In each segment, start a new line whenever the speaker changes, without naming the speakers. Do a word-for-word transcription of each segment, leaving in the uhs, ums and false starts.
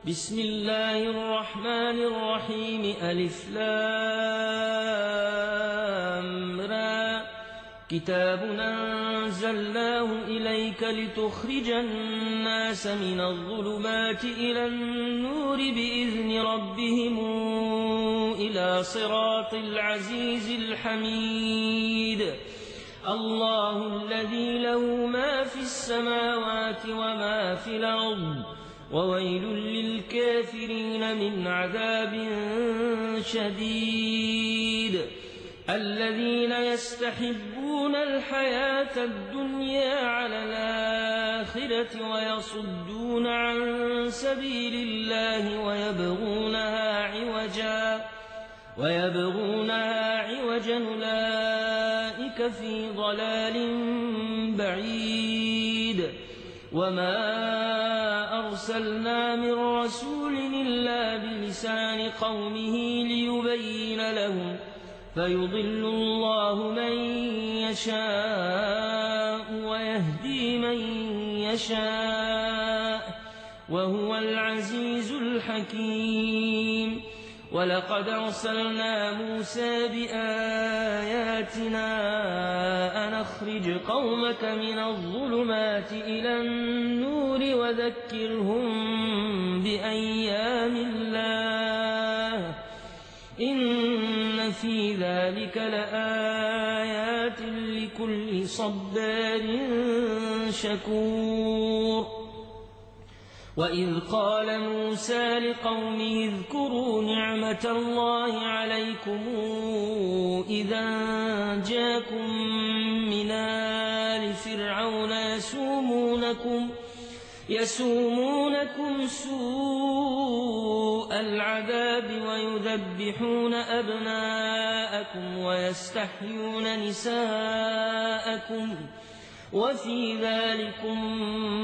بسم الله الرحمن الرحيم ألف لام را كتاب أنزلناه إليك لتخرج الناس من الظلمات إلى النور بإذن ربهم إلى صراط العزيز الحميد الله الذي له ما في السماوات وما في الأرض وويل للكافرين من عذاب شديد الذين يستحبون الحياة الدنيا على الآخرة ويصدون عن سبيل الله ويبغونها عوجا ويبغونها عوجا أولئك في ضلال بعيد وما أرسلنا من رسول إلا بلسان قومه ليبين لهم فيضل الله من يشاء ويهدي من يشاء وهو العزيز الحكيم ولقد أرسلنا موسى بآياتنا أن أخرج قومك من الظلمات إلى النور وذكرهم بأيام الله إن في ذلك لآيات لكل صبار شكور وإذ قال موسى لقومه اذكروا نعمة الله عليكم إذا جاءكم من آل فرعون يسومونكم يسومونكم سوء العذاب ويذبحون أبناءكم ويستحيون نساءكم وفي ذلكم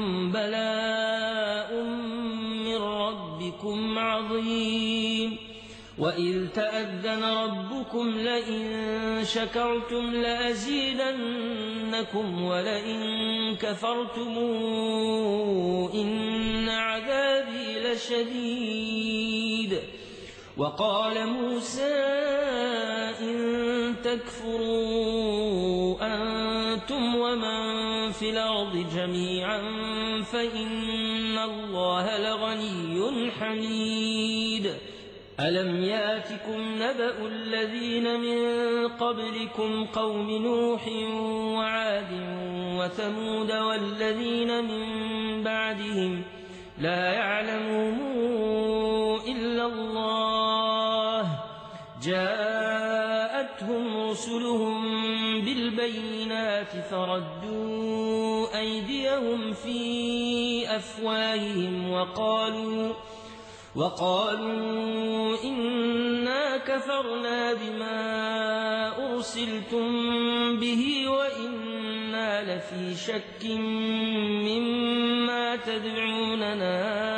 بلاء من ربكم عظيم وإذ تأذن ربكم لئن شكرتم لأزيدنكم ولئن كفرتم إن عذابي لشديد وقال موسى إن تكفروا أنتم ومن في الأرض جميعا فإن الله لغني حميد ألم يأتكم نبأ الذين من قبلكم قوم نوح وعاد وثمود والذين من بعدهم لا يعلمهم إلا الله جاءتهم رسلهم بالبينات فردوا أيديهم في أفواههم وقالوا وقالوا إنا كفرنا بما أرسلتم به وإنا لفي شك مما تدعوننا